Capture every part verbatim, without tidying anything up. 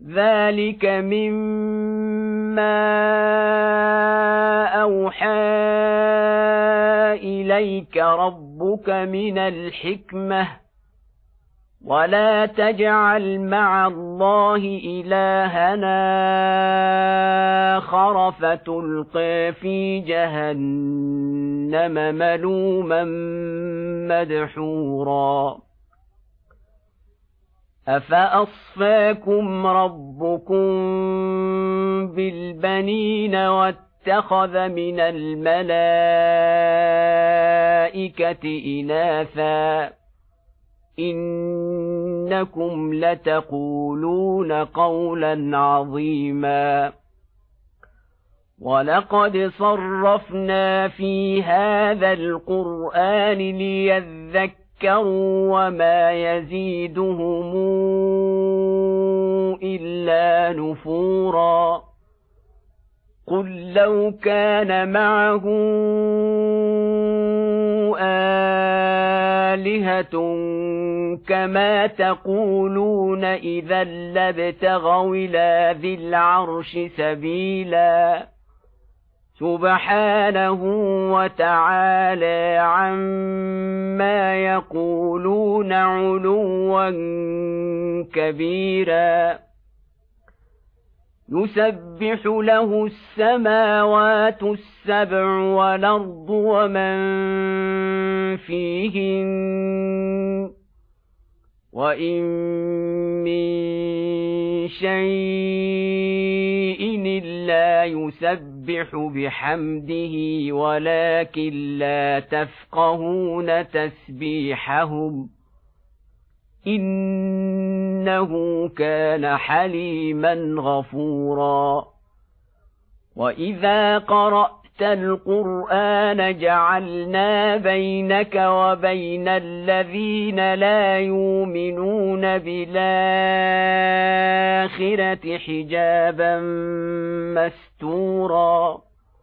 ذلك مما أوحى إليك ربك من الحكمة ولا تجعل مع الله إلهنا آخر فتلقى في جهنم ملوما مدحورا أفأصفاكم ربكم بالبنين واتخذ من الملائكة إناثا إنكم لتقولون قولا عظيما ولقد صرفنا في هذا القرآن ليذكروا وما يزيدهم إلا نفورا قل لو كان معه آلهة كما تقولون إذا لابتغوا إلى ذي العرش سبيلا سبحانه وتعالى عما يقولون علوا كبيرا يسبح له السماوات السبع والأرض ومن فيهن وإن من شيء إلا يسبح بحمده ولكن لا تفقهون تسبيحهم إنه كان حليما غفورا وإذا قرأت القرآن جعلنا بينك وبين الذين لا يؤمنون بالآخرة حجابا مستورا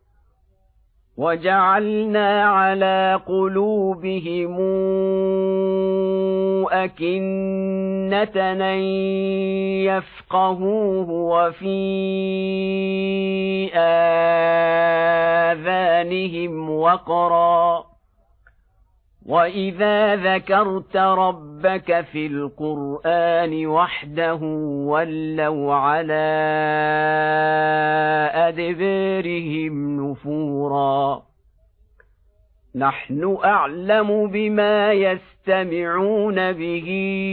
وجعلنا على قلوبهم أكنة أن يفقهوه وفي آذانهم وقرا وإذا ذكرت ربك في القرآن وحده ولوا على أدبارهم نفورا نحن أعلم بما يستمعون به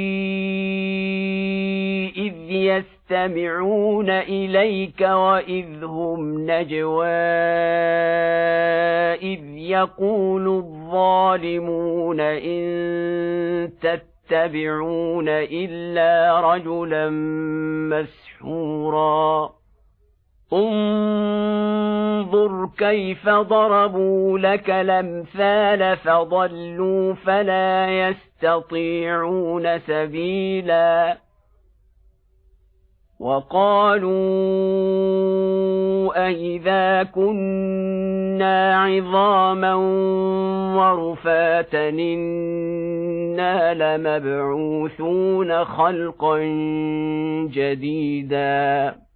إذ يستمعون إليك وإذ هم نجوى إذ يقول الظالمون إن تتبعون إلا رجلا مسحورا انظر كيف ضربوا لك الأمثال فضلوا فلا يستطيعون سبيلا وقالوا أئذا كنا عظاما ورفاتا إنا لمبعوثون خلقا جديدا